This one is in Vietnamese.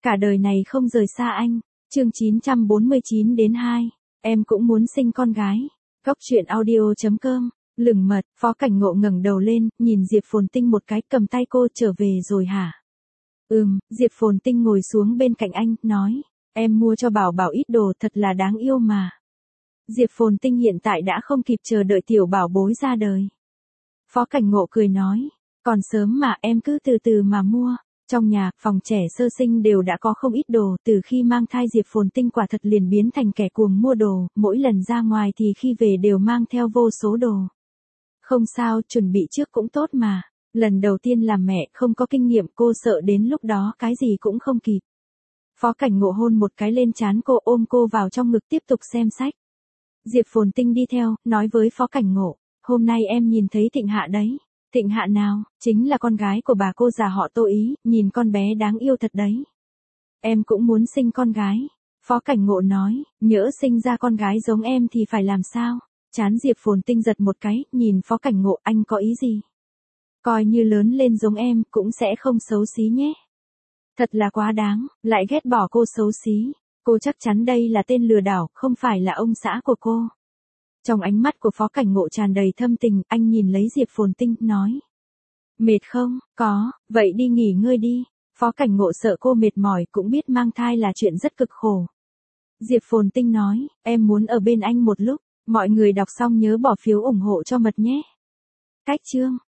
cả đời này không rời xa anh. Chương 949 đến 2. Em cũng muốn sinh con gái. Góc truyện audio.com. Lửng mật, Phó Cảnh Ngộ ngẩng đầu lên, nhìn Diệp Phồn Tinh một cái, cầm tay cô, trở về rồi hả? Diệp Phồn Tinh ngồi xuống bên cạnh anh, nói. Em mua cho Bảo Bảo ít đồ, thật là đáng yêu mà. Diệp Phồn Tinh hiện tại đã không kịp chờ đợi tiểu bảo bối ra đời. Phó Cảnh Ngộ cười nói. Còn sớm mà, em cứ từ từ mà mua. Trong nhà, phòng trẻ sơ sinh đều đã có không ít đồ, từ khi mang thai Diệp Phồn Tinh quả thật liền biến thành kẻ cuồng mua đồ, mỗi lần ra ngoài thì khi về đều mang theo vô số đồ. Không sao, chuẩn bị trước cũng tốt mà. Lần đầu tiên làm mẹ, không có kinh nghiệm, cô sợ đến lúc đó cái gì cũng không kịp. Phó Cảnh Ngộ hôn một cái lên trán cô, ôm cô vào trong ngực tiếp tục xem sách. Diệp Phồn Tinh đi theo, nói với Phó Cảnh Ngộ, hôm nay em nhìn thấy Thịnh Hạ đấy. Thịnh Hạ nào? Chính là con gái của bà cô già họ Tô Ý, nhìn con bé đáng yêu thật đấy. Em cũng muốn sinh con gái. Phó Cảnh Ngộ nói, nhỡ sinh ra con gái giống em thì phải làm sao? Trán Diệp Phồn Tinh giật một cái, nhìn Phó Cảnh Ngộ, anh có ý gì? Coi như lớn lên giống em, cũng sẽ không xấu xí nhé. Thật là quá đáng, lại ghét bỏ cô xấu xí. Cô chắc chắn đây là tên lừa đảo, không phải là ông xã của cô. Trong ánh mắt của Phó Cảnh Ngộ tràn đầy thâm tình, anh nhìn lấy Diệp Phồn Tinh, nói. Mệt không? Có, vậy đi nghỉ ngơi đi. Phó Cảnh Ngộ sợ cô mệt mỏi, cũng biết mang thai là chuyện rất cực khổ. Diệp Phồn Tinh nói, em muốn ở bên anh một lúc. Mọi người đọc xong nhớ bỏ phiếu ủng hộ cho Mật nhé. Cách chương.